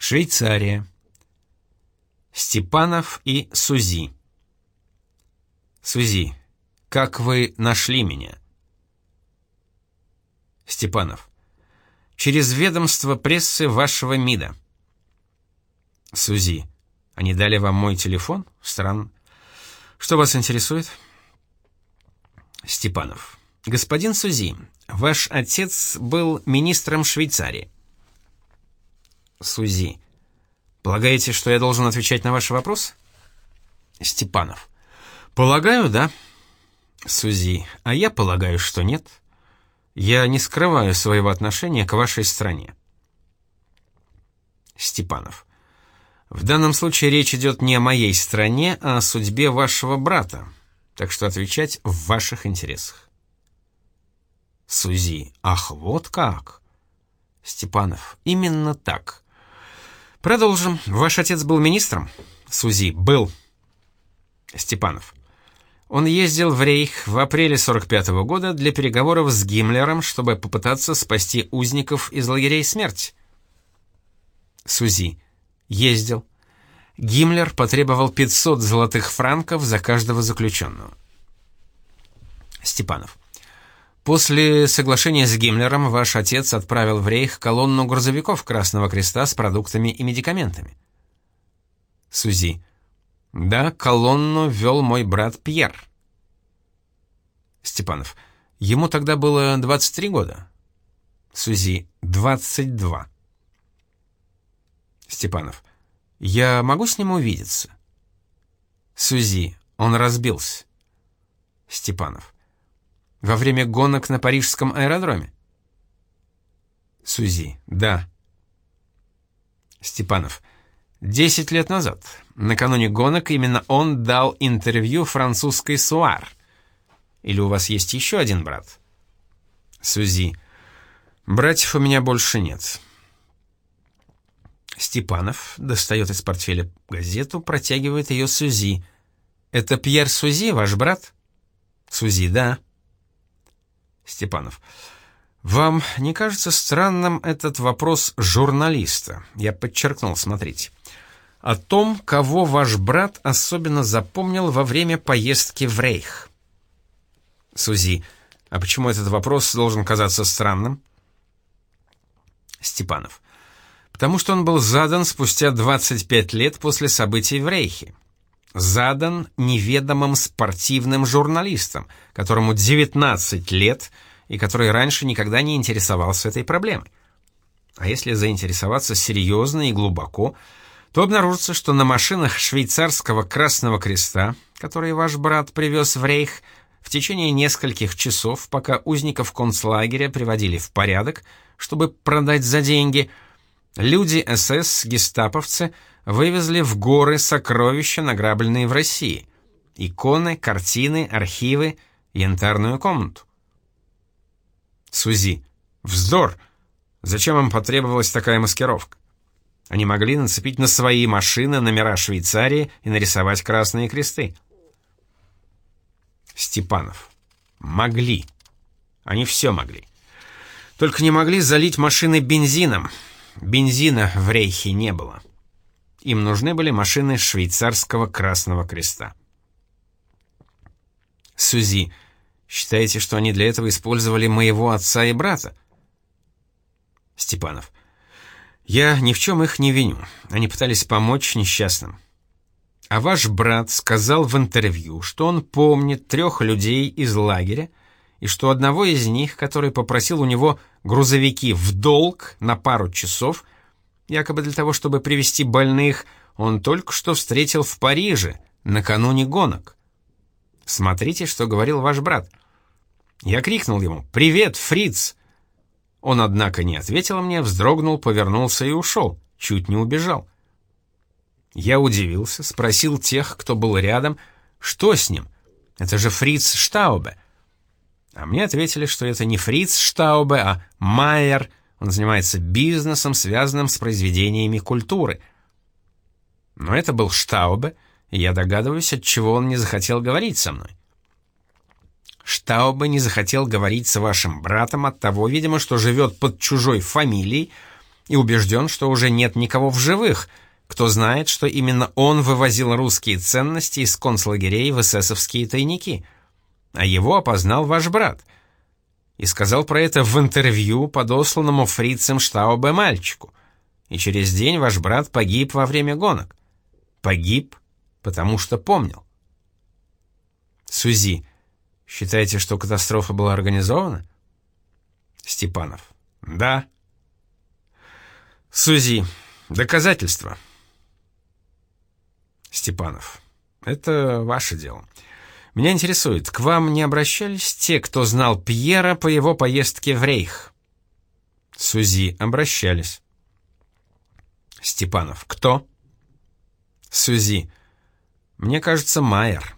Швейцария. Степанов и Сузи. Сузи, как вы нашли меня? Степанов. Через ведомство прессы вашего МИДа. Сузи. Они дали вам мой телефон? Странно. Что вас интересует? Степанов. Господин Сузи, ваш отец был министром Швейцарии. Сузи. Полагаете, что я должен отвечать на ваши вопросы? Степанов. Полагаю, да. Сузи. А я полагаю, что нет. Я не скрываю своего отношения к вашей стране. Степанов. В данном случае речь идет не о моей стране, а о судьбе вашего брата, так что отвечать в ваших интересах. Сузи. Ах, вот как. Степанов. Именно так. Продолжим. Ваш отец был министром? Сузи. Был. Степанов. Он ездил в Рейх в апреле 45-го года для переговоров с Гиммлером, чтобы попытаться спасти узников из лагерей смерти. Сузи. Ездил. Гиммлер потребовал 500 золотых франков за каждого заключенного. Степанов. После соглашения с Гиммлером ваш отец отправил в Рейх колонну грузовиков Красного Креста с продуктами и медикаментами. Сузи. Да, колонну вел мой брат Пьер. Степанов. Ему тогда было 23 года. Сузи. 22. Степанов. Я могу с ним увидеться? Сузи. Он разбился. Степанов. Во время гонок на парижском аэродроме? Сузи. Да. Степанов. 10 лет назад, накануне гонок, именно он дал интервью французской «Суар». Или у вас есть еще один брат? Сузи. Братьев у меня больше нет. Степанов достает из портфеля газету, протягивает ее Сузи. Это Пьер Сузи, ваш брат? Сузи. Да. Степанов. Вам не кажется странным этот вопрос журналиста? Я подчеркнул, смотрите. О том, кого ваш брат особенно запомнил во время поездки в Рейх. Сузи. А почему этот вопрос должен казаться странным? Степанов. Потому что он был задан спустя 25 лет после событий в Рейхе. Задан неведомым спортивным журналистом, которому 19 лет и который раньше никогда не интересовался этой проблемой. А если заинтересоваться серьезно и глубоко, то обнаружится, что на машинах швейцарского Красного Креста, которые ваш брат привез в Рейх, в течение нескольких часов, пока узников концлагеря приводили в порядок, чтобы продать за деньги, люди СС, гестаповцы, вывезли в горы сокровища, награбленные в России: иконы, картины, архивы, янтарную комнату. Сузи. Вздор! Зачем им потребовалась такая маскировка? Они могли нацепить на свои машины номера Швейцарии и нарисовать красные кресты. Степанов. Могли. Они все могли. Только не могли залить машины бензином. Бензина в Рейхе не было. Им нужны были машины швейцарского Красного Креста. Сузи. Считаете, что они для этого использовали моего отца и брата? Степанов. Я ни в чем их не виню. Они пытались помочь несчастным. А ваш брат сказал в интервью, что он помнит 3 людей из лагеря, и что одного из них, который попросил у него грузовики в долг на пару часов, якобы для того, чтобы привезти больных, он только что встретил в Париже, накануне гонок. Смотрите, что говорил ваш брат. Я крикнул ему: «Привет, фриц!» Он, однако, не ответил мне, вздрогнул, повернулся и ушел, чуть не убежал. Я удивился, спросил тех, кто был рядом, что с ним? Это же Фриц Штаубе. А мне ответили, что это не Фриц Штаубе, а Майер. Он занимается бизнесом, связанным с произведениями культуры. Но это был Штаубе, и я догадываюсь, отчего он не захотел говорить со мной. Штаубе не захотел говорить с вашим братом от того, видимо, что живет под чужой фамилией и убежден, что уже нет никого в живых, кто знает, что именно он вывозил русские ценности из концлагерей в эсэсовские тайники. А его опознал ваш брат. И сказал про это в интервью подосланному фрицем Штаубе мальчику. И через день ваш брат погиб во время гонок. Погиб, потому что помнил. Сузи, считаете, что катастрофа была организована? Степанов. Да. Сузи, доказательства. Степанов. Это ваше дело. Меня интересует, к вам не обращались те, кто знал Пьера по его поездке в Рейх? Сузи. Обращались. Степанов. Кто? Сузи. Мне кажется, Майер.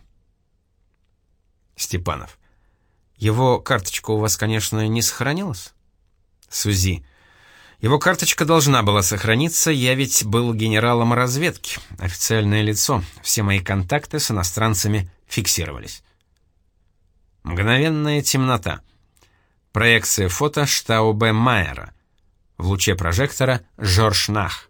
Степанов. Его карточка у вас, конечно, не сохранилась? Сузи. Его карточка должна была сохраниться, я ведь был генералом разведки, официальное лицо, все мои контакты с иностранцами фиксировались. Мгновенная темнота. Проекция фото Штаубе Майера. В луче прожектора Жорж Нах.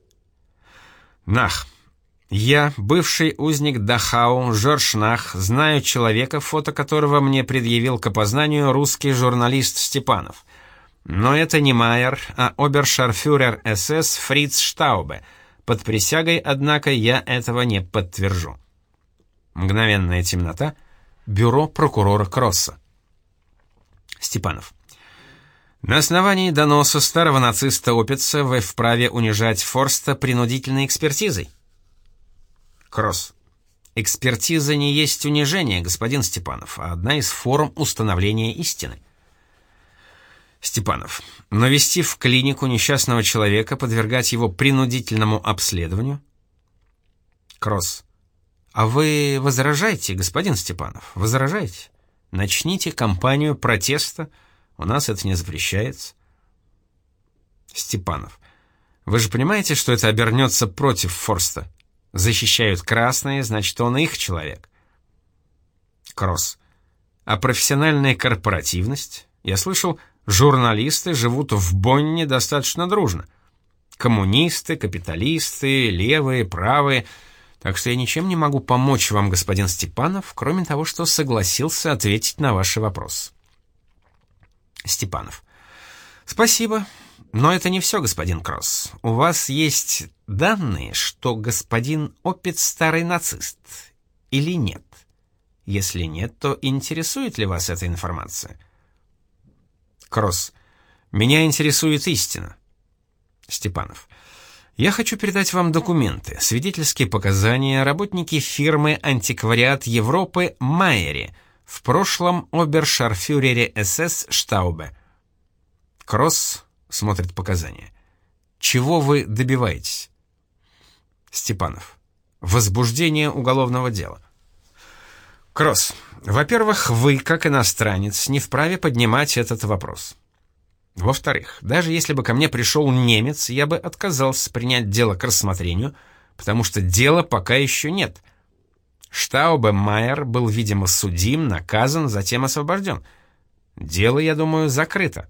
Нах. Я, бывший узник Дахау, Жорж Нах, знаю человека, фото которого мне предъявил к опознанию русский журналист Степанов. Но это не Майер, а обершарфюрер СС Фриц Штаубе. Под присягой, однако, я этого не подтвержу. Мгновенная темнота. Бюро прокурора Кросса. Степанов. На основании доноса старого нациста Опица вы вправе унижать Форста принудительной экспертизой? Кросс. Экспертиза не есть унижение, господин Степанов, а одна из форм установления истины. Степанов. Но вести в клинику несчастного человека, подвергать его принудительному обследованию? Кросс. А вы возражаете, господин Степанов, возражаете? Начните кампанию протеста, у нас это не запрещается. Степанов. Вы же понимаете, что это обернется против Форста? Защищают красные, значит, он их человек. Кросс. А профессиональная корпоративность? Я слышал, журналисты живут в Бонне достаточно дружно. Коммунисты, капиталисты, левые, правые. Так что я ничем не могу помочь вам, господин Степанов, кроме того, что согласился ответить на ваши вопросы. Степанов. Спасибо, но это не все, господин Кросс. У вас есть данные, что господин Опиц старый нацист, или нет? Если нет, то интересует ли вас эта информация? Кросс. Меня интересует истина. Степанов. Я хочу передать вам документы, свидетельские показания работники фирмы «Антиквариат Европы» Майере, в прошлом обершарфюрере СС Штаубе. Кросс смотрит показания. Чего вы добиваетесь? Степанов. Возбуждение уголовного дела. Кросс. Во-первых, вы, как иностранец, не вправе поднимать этот вопрос. Во-вторых, даже если бы ко мне пришел немец, я бы отказался принять дело к рассмотрению, потому что дела пока еще нет. Штаубе Майер был, видимо, судим, наказан, затем освобожден. Дело, я думаю, закрыто.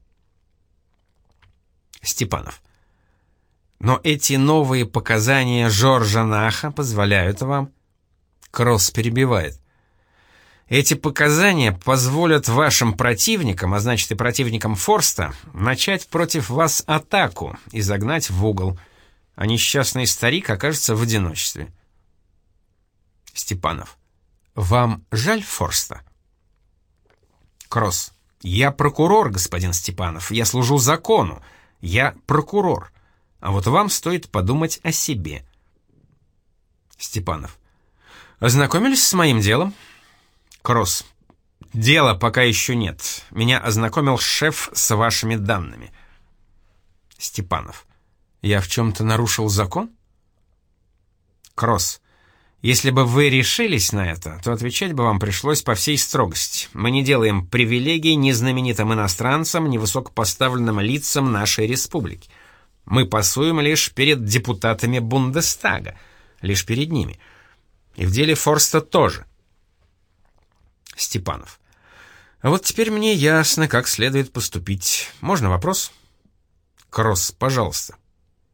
Степанов. Но эти новые показания Жоржа Наха позволяют вам... Кросс перебивает. Эти показания позволят вашим противникам, а значит и противникам Форста, начать против вас атаку и загнать в угол, а несчастный старик окажется в одиночестве. Степанов. Вам жаль Форста? Кросс. Я прокурор, господин Степанов, я служу закону, я прокурор, а вот вам стоит подумать о себе. Степанов. Ознакомились с моим делом? Кросс. Дела пока еще нет. Меня ознакомил шеф с вашими данными. Степанов. Я в чем-то нарушил закон? Кросс. Если бы вы решились на это, то отвечать бы вам пришлось по всей строгости. Мы не делаем привилегий ни знаменитым иностранцам, ни высокопоставленным лицам нашей республики. Мы пасуем лишь перед депутатами Бундестага, лишь перед ними. И в деле Форста тоже. Степанов. А вот теперь мне ясно, как следует поступить. Можно вопрос? Кросс, пожалуйста.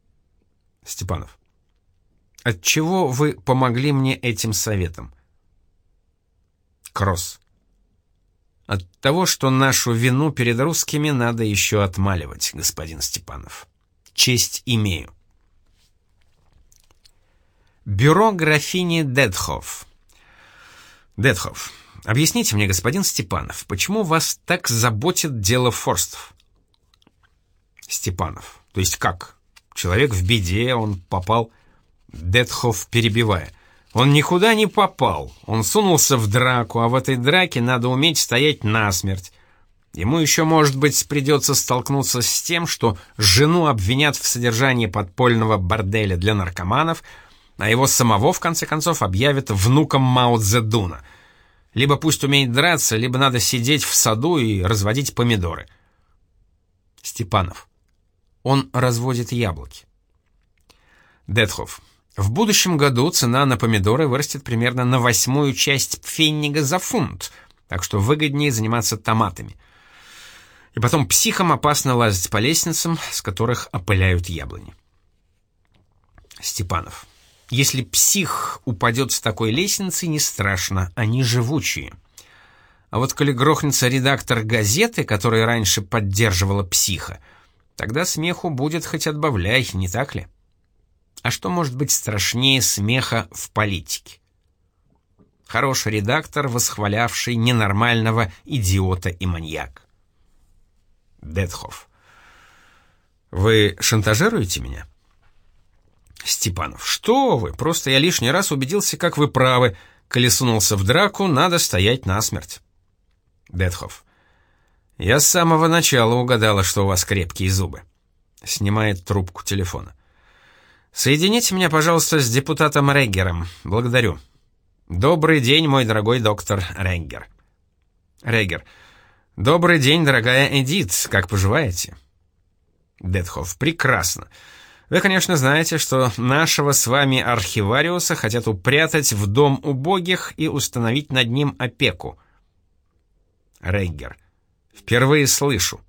Степанов. Отчего вы помогли мне этим советом? Кросс. От того, что нашу вину перед русскими надо еще отмаливать, господин Степанов. Честь имею. Бюро графини Детхоф. Детхоф, объясните мне, господин Степанов, почему вас так заботит дело Форстов? Степанов. То есть как? Человек в беде, он попал... Детхоф, перебивая. Он никуда не попал. Он сунулся в драку, а в этой драке надо уметь стоять насмерть. Ему еще, может быть, придется столкнуться с тем, что жену обвинят в содержании подпольного борделя для наркоманов, а его самого, в конце концов, объявят внуком Мао Цзэдуна. Либо пусть умеет драться, либо надо сидеть в саду и разводить помидоры. Степанов. Он разводит яблоки. Детхоф. В будущем году цена на помидоры вырастет примерно на 1/8 часть пфеннига за фунт, так что выгоднее заниматься томатами. И потом психам опасно лазить по лестницам, с которых опыляют яблони. Степанов. Если псих упадет с такой лестницы, не страшно, они живучие. А вот коли грохнется редактор газеты, которая раньше поддерживала психа, тогда смеху будет хоть отбавляй, не так ли? А что может быть страшнее смеха в политике? Хороший редактор, восхвалявший ненормального идиота и маньяка. Детхоф. Вы шантажируете меня? Степанов. Что вы? Просто я лишний раз убедился, как вы правы. Коли сунулся в драку, надо стоять насмерть. Детхоф. Я с самого начала угадала, что у вас крепкие зубы. Снимает трубку телефона. Соедините меня, пожалуйста, с депутатом Реггером. Благодарю. Добрый день, мой дорогой доктор Реггер. Реггер. Добрый день, дорогая Эдит. Как поживаете? Детхоф. Прекрасно. Вы, конечно, знаете, что нашего с вами архивариуса хотят упрятать в дом убогих и установить над ним опеку. Реггер. Впервые слышу.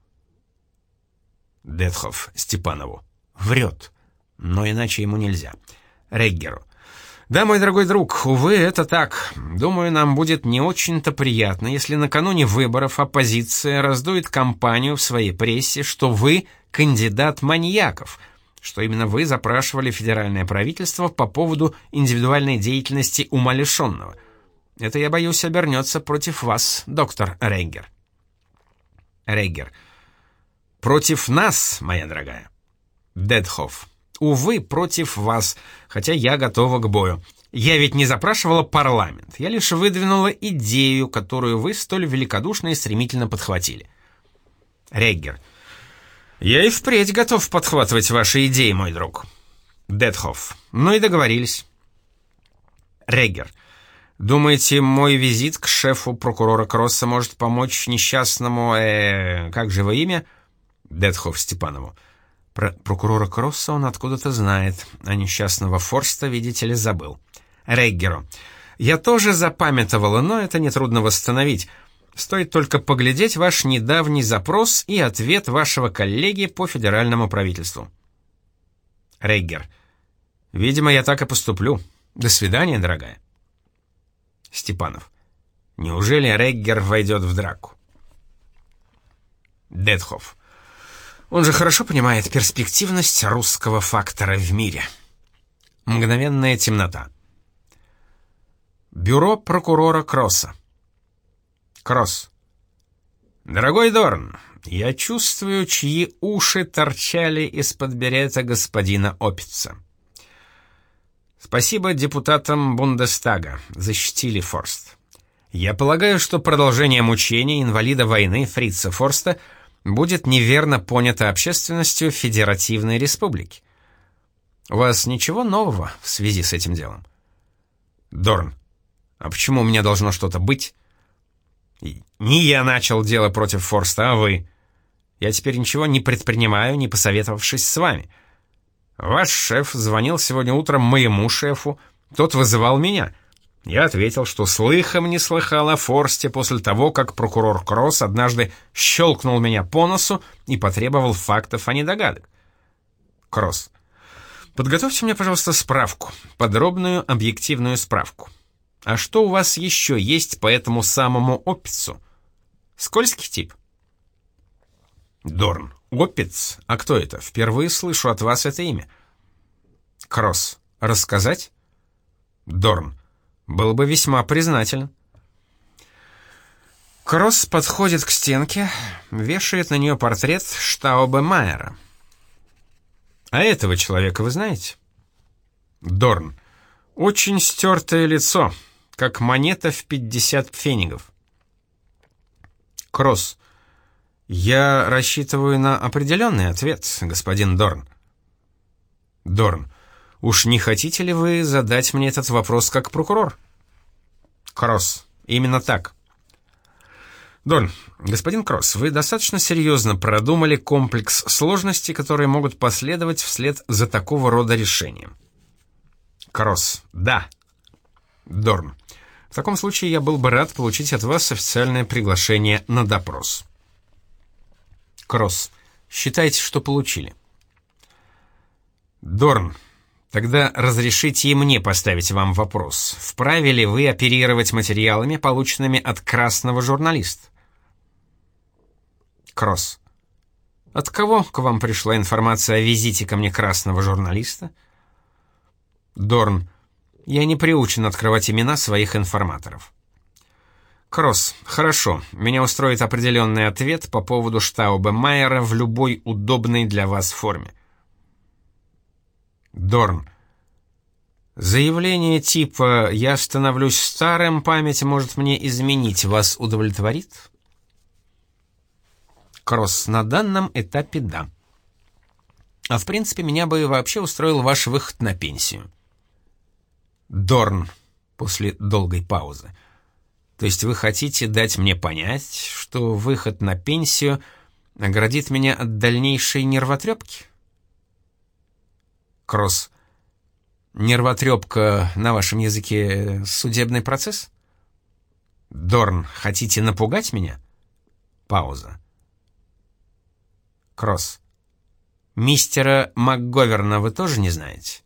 Детхоф Степанову. Врет. Но иначе ему нельзя. Реггеру. Да, мой дорогой друг, увы, это так. Думаю, нам будет не очень-то приятно, если накануне выборов оппозиция раздует кампанию в своей прессе, что вы кандидат маньяков, что именно вы запрашивали федеральное правительство по поводу индивидуальной деятельности умалишенного. Это, я боюсь, обернется против вас, доктор Реггер. Реггер. Против нас, моя дорогая. Детхоф. Увы, против вас, хотя я готова к бою. Я ведь не запрашивала парламент, я лишь выдвинула идею, которую вы столь великодушно и стремительно подхватили. Реггер. Я и впредь готов подхватывать ваши идеи, мой друг. Детхоф. Ну и договорились. Реггер. Думаете, мой визит к шефу прокурора Кросса может помочь несчастному... как же его имя? Детхоф Степанову. Про прокурора Кросса он откуда-то знает, а несчастного Форста, видите ли, забыл. Реггеру. Я тоже запамятовала, но это нетрудно восстановить. Стоит только поглядеть ваш недавний запрос и ответ вашего коллеги по федеральному правительству. Реггер. Видимо, я так и поступлю. До свидания, дорогая. Степанов. Неужели Реггер войдет в драку? Детхоф. Он же хорошо понимает перспективность русского фактора в мире. Мгновенная темнота. Бюро прокурора Кросса. Кросс. Дорогой Дорн, я чувствую, чьи уши торчали из-под берета господина Опица. Спасибо депутатам Бундестага, защитили Форст. Я полагаю, что продолжение мучений инвалида войны Фрица Форста будет неверно понято общественностью Федеративной Республики. У вас ничего нового в связи с этим делом? Дорн. А почему у меня должно что-то быть? Не я начал дело против Форста, а вы. Я теперь ничего не предпринимаю, не посоветовавшись с вами. Ваш шеф звонил сегодня утром моему шефу, тот вызывал меня. Я ответил, что слыхом не слыхал о Форсте после того, как прокурор Кросс однажды щелкнул меня по носу и потребовал фактов, а не догадок. Кросс. Подготовьте мне, пожалуйста, справку, подробную объективную справку. А что у вас еще есть по этому самому Оппицу? Скользкий тип? Дорн. Оппиц? А кто это? Впервые слышу от вас это имя. Кросс. Рассказать? Дорн. Был бы весьма признателен. Кросс подходит к стенке, вешает на нее портрет Штаубе-Майера. А этого человека вы знаете? Дорн. Очень стертое лицо, как монета в 50 пфенигов. Кросс. Я рассчитываю на определенный ответ, господин Дорн. Дорн. Уж не хотите ли вы задать мне этот вопрос как прокурор? Кросс. Именно так. Дорн. Господин Кросс, вы достаточно серьезно продумали комплекс сложностей, которые могут последовать вслед за такого рода решением. Кросс. Да. Дорн. В таком случае я был бы рад получить от вас официальное приглашение на допрос. Кросс. Считайте, что получили. Дорн. Тогда разрешите и мне поставить вам вопрос. Вправе ли вы оперировать материалами, полученными от красного журналиста? Кросс. От кого к вам пришла информация о визите ко мне красного журналиста? Дорн. Я не приучен открывать имена своих информаторов. Кросс. Хорошо. Меня устроит определенный ответ по поводу Штаубе-Майера в любой удобной для вас форме. Дорн. Заявление типа «я становлюсь старым, память может мне изменить» вас удовлетворит? Кросс. На данном этапе да. А в принципе меня бы вообще устроил ваш выход на пенсию. Дорн. После долгой паузы. То есть вы хотите дать мне понять, что выход на пенсию оградит меня от дальнейшей нервотрепки? Кросс. Нервотрепка на вашем языке судебный процесс? Дорн. Хотите напугать меня? Пауза. Кросс. Мистера МакГоверна вы тоже не знаете?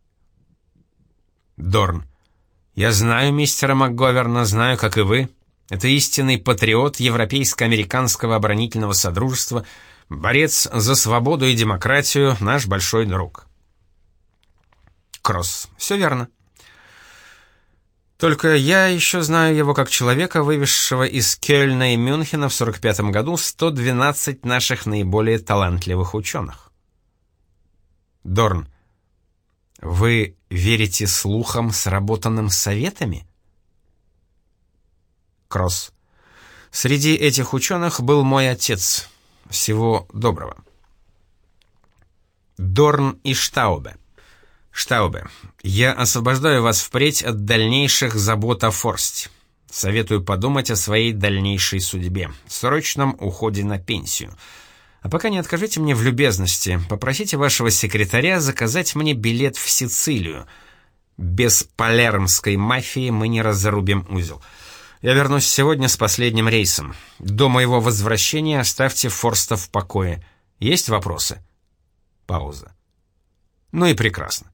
Дорн. Я знаю мистера МакГоверна, знаю, как и вы. Это истинный патриот Европейско-американского оборонительного содружества, борец за свободу и демократию, наш большой друг. Кросс. Все верно. Только я еще знаю его как человека, вывезшего из Кёльна и Мюнхена в 1945 году 112 наших наиболее талантливых ученых. Дорн. Вы верите слухам, сработанным советами? Кросс. Среди этих ученых был мой отец. Всего доброго. Дорн и Штаубе. Штаубе, я освобождаю вас впредь от дальнейших забот о Форсте. Советую подумать о своей дальнейшей судьбе, срочном уходе на пенсию. А пока не откажите мне в любезности, попросите вашего секретаря заказать мне билет в Сицилию. Без палермской мафии мы не разрубим узел. Я вернусь сегодня с последним рейсом. До моего возвращения оставьте Форста в покое. Есть вопросы? Пауза. Ну и прекрасно.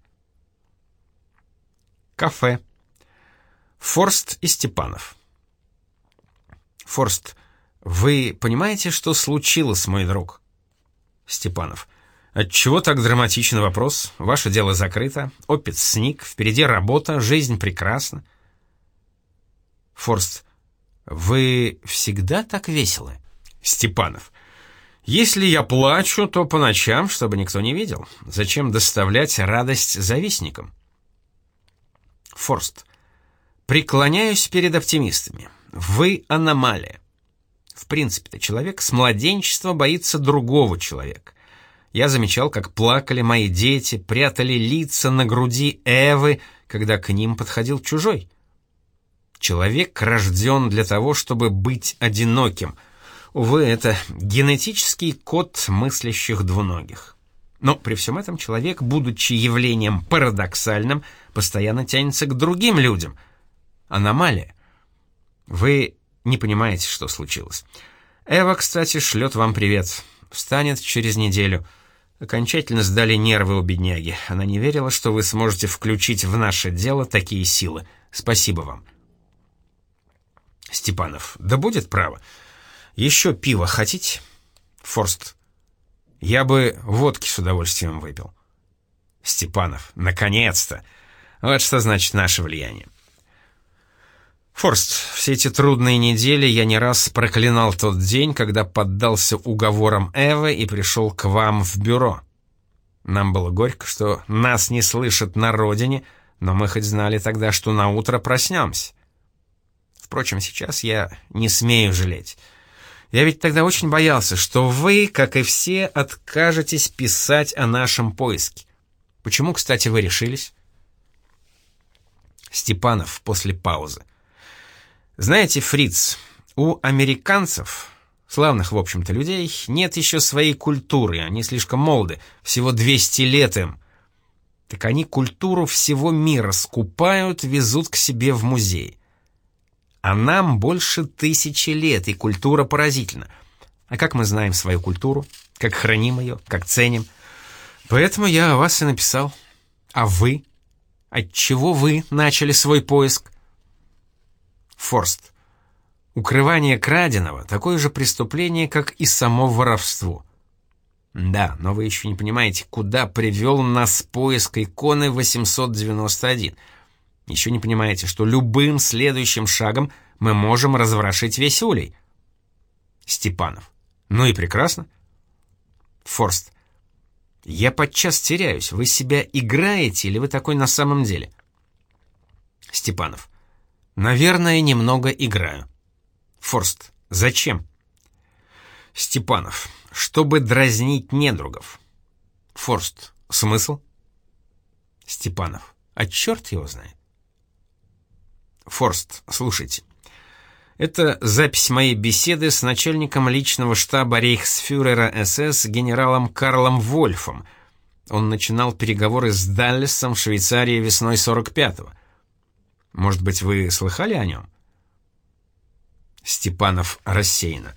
Кафе. Форст и Степанов. Форст. Вы понимаете, что случилось, мой друг? Степанов. Отчего так драматичный вопрос? Ваше дело закрыто, Оппиц сник, впереди работа, жизнь прекрасна. Форст. Вы всегда так веселы? Степанов. Если я плачу, то по ночам, чтобы никто не видел. Зачем доставлять радость завистникам? Форст. Преклоняюсь перед оптимистами. Вы аномалия. В принципе-то человек с младенчества боится другого человека. Я замечал, как плакали мои дети, прятали лица на груди Эвы, когда к ним подходил чужой. Человек рожден для того, чтобы быть одиноким. Увы, это генетический код мыслящих двуногих. Но при всем этом человек, будучи явлением парадоксальным, постоянно тянется к другим людям. Аномалия. Вы не понимаете, что случилось. Эва, кстати, шлет вам привет. Встанет через неделю. Окончательно сдали нервы у бедняги. Она не верила, что вы сможете включить в наше дело такие силы. Спасибо вам. Степанов. Да будет право. Еще пиво хотите? Форст. Я бы водки с удовольствием выпил. Степанов. Наконец-то! Вот что значит наше влияние. Форст, все эти трудные недели я не раз проклинал тот день, когда поддался уговорам Эвы и пришел к вам в бюро. Нам было горько, что нас не слышат на родине, но мы хоть знали тогда, что наутро проснемся. Впрочем, сейчас я не смею жалеть. Я ведь тогда очень боялся, что вы, как и все, откажетесь писать о нашем поиске. Почему, кстати, вы решились? Степанов после паузы. Знаете, фриц, у американцев, славных, в общем-то, людей, нет еще своей культуры, они слишком молоды, всего 200 лет им. Так они культуру всего мира скупают, везут к себе в музей. А нам больше 1000 лет, и культура поразительна. А как мы знаем свою культуру, как храним ее, как ценим? Поэтому я о вас и написал. А вы? Отчего вы начали свой поиск? Форст. Укрывание краденого — такое же преступление, как и само воровство. Да, но вы еще не понимаете, куда привел нас поиск иконы 891. Еще не понимаете, что любым следующим шагом мы можем разворошить весь улей. Степанов. Ну и прекрасно. Форст. Я подчас теряюсь. Вы себя играете или вы такой на самом деле? Степанов. Наверное, немного играю. Форст. Зачем? Степанов. Чтобы дразнить недругов. Форст. Смысл? Степанов. А черт его знает. Форст. Слушайте. Это запись моей беседы с начальником личного штаба рейхсфюрера СС генералом Карлом Вольфом. Он начинал переговоры с Даллесом в Швейцарии весной 45-го. Может быть, вы слыхали о нем? Степанов рассеянно.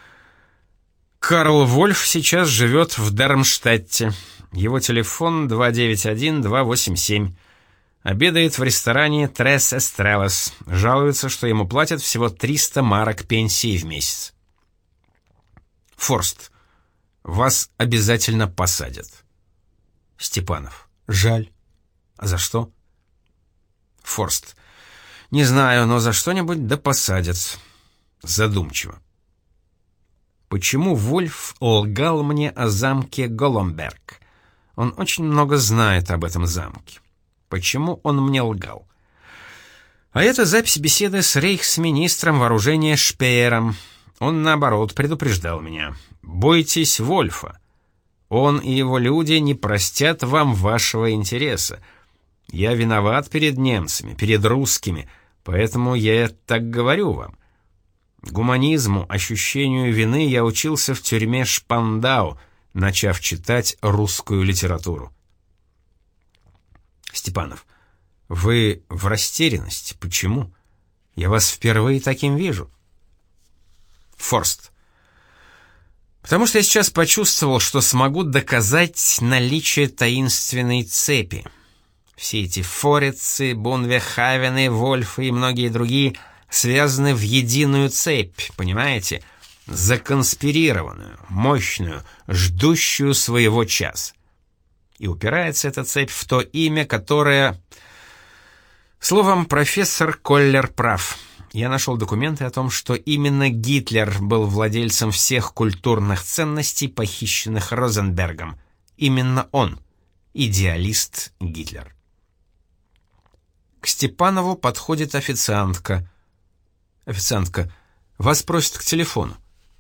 Карл Вольф сейчас живет в Дармштадте. Его телефон 291-287. Обедает в ресторане Трес Эстрелас. Жалуется, что ему платят всего 300 марок пенсии в месяц. Форст. Вас обязательно посадят. Степанов. Жаль. А за что? Форст. Не знаю, но за что-нибудь да посадят. Задумчиво. Почему Вольф лгал мне о замке Голомберг? Он очень много знает об этом замке. Почему он мне лгал? А это запись беседы с рейхсминистром вооружения Шпеером. Он, наоборот, предупреждал меня. Бойтесь Вольфа. Он и его люди не простят вам вашего интереса. Я виноват перед немцами, перед русскими, поэтому я так говорю вам. Гуманизму, ощущению вины я учился в тюрьме Шпандау, начав читать русскую литературу. Степанов. Вы в растерянности. Почему? Я вас впервые таким вижу. Форст. Потому что я сейчас почувствовал, что смогу доказать наличие таинственной цепи. Все эти Форицы, Бунвехавены, Вольфы и многие другие связаны в единую цепь, понимаете? Законспирированную, мощную, ждущую своего часа. И упирается эта цепь в то имя, которое... Словом, профессор Коллер прав. Я нашел документы о том, что именно Гитлер был владельцем всех культурных ценностей, похищенных Розенбергом. Именно он, идеалист Гитлер. К Степанову подходит официантка. Официантка. Вас просят к телефону.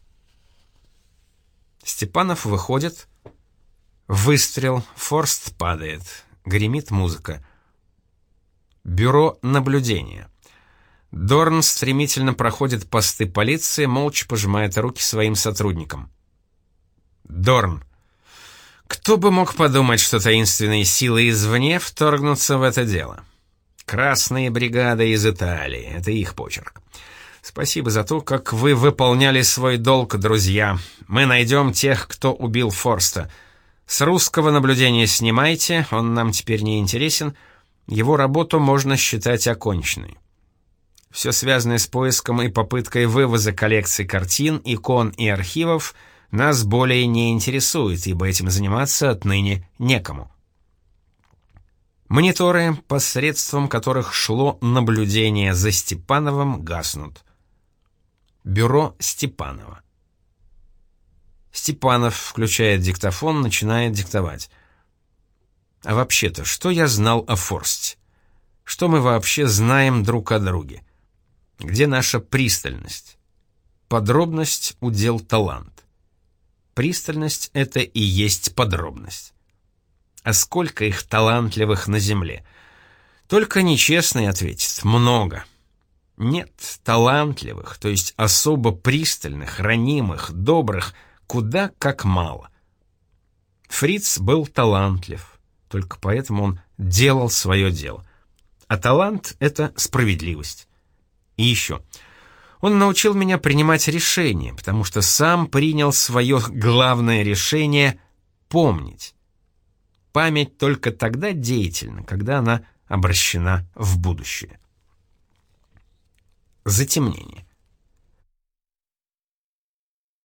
Степанов выходит. Выстрел. Форст падает. Гремит музыка. Бюро наблюдения. Дорн стремительно проходит посты полиции, молча пожимает руки своим сотрудникам. Дорн. Кто бы мог подумать, что таинственные силы извне вторгнутся в это дело? Красные бригады из Италии. Это их почерк. Спасибо за то, как вы выполняли свой долг, друзья. Мы найдем тех, кто убил Форста. С русского наблюдения снимайте, он нам теперь не интересен, его работу можно считать оконченной. Все связанное с поиском и попыткой вывоза коллекций картин, икон и архивов нас более не интересует, ибо этим заниматься отныне некому. Мониторы, посредством которых шло наблюдение за Степановым, гаснут. Бюро Степанова. Степанов включает диктофон, начинает диктовать. А вообще-то, что я знал о Форсте? Что мы вообще знаем друг о друге? Где наша пристальность? Подробность — удел талант. Пристальность — это и есть подробность. А сколько их талантливых на земле? Только нечестный ответит: много. Нет, талантливых, то есть особо пристальных, ранимых, добрых, куда как мало. Фриц был талантлив, только поэтому он делал свое дело. А талант — это справедливость. И еще. Он научил меня принимать решения, потому что сам принял свое главное решение — помнить. Память только тогда деятельна, когда она обращена в будущее. Затемнение.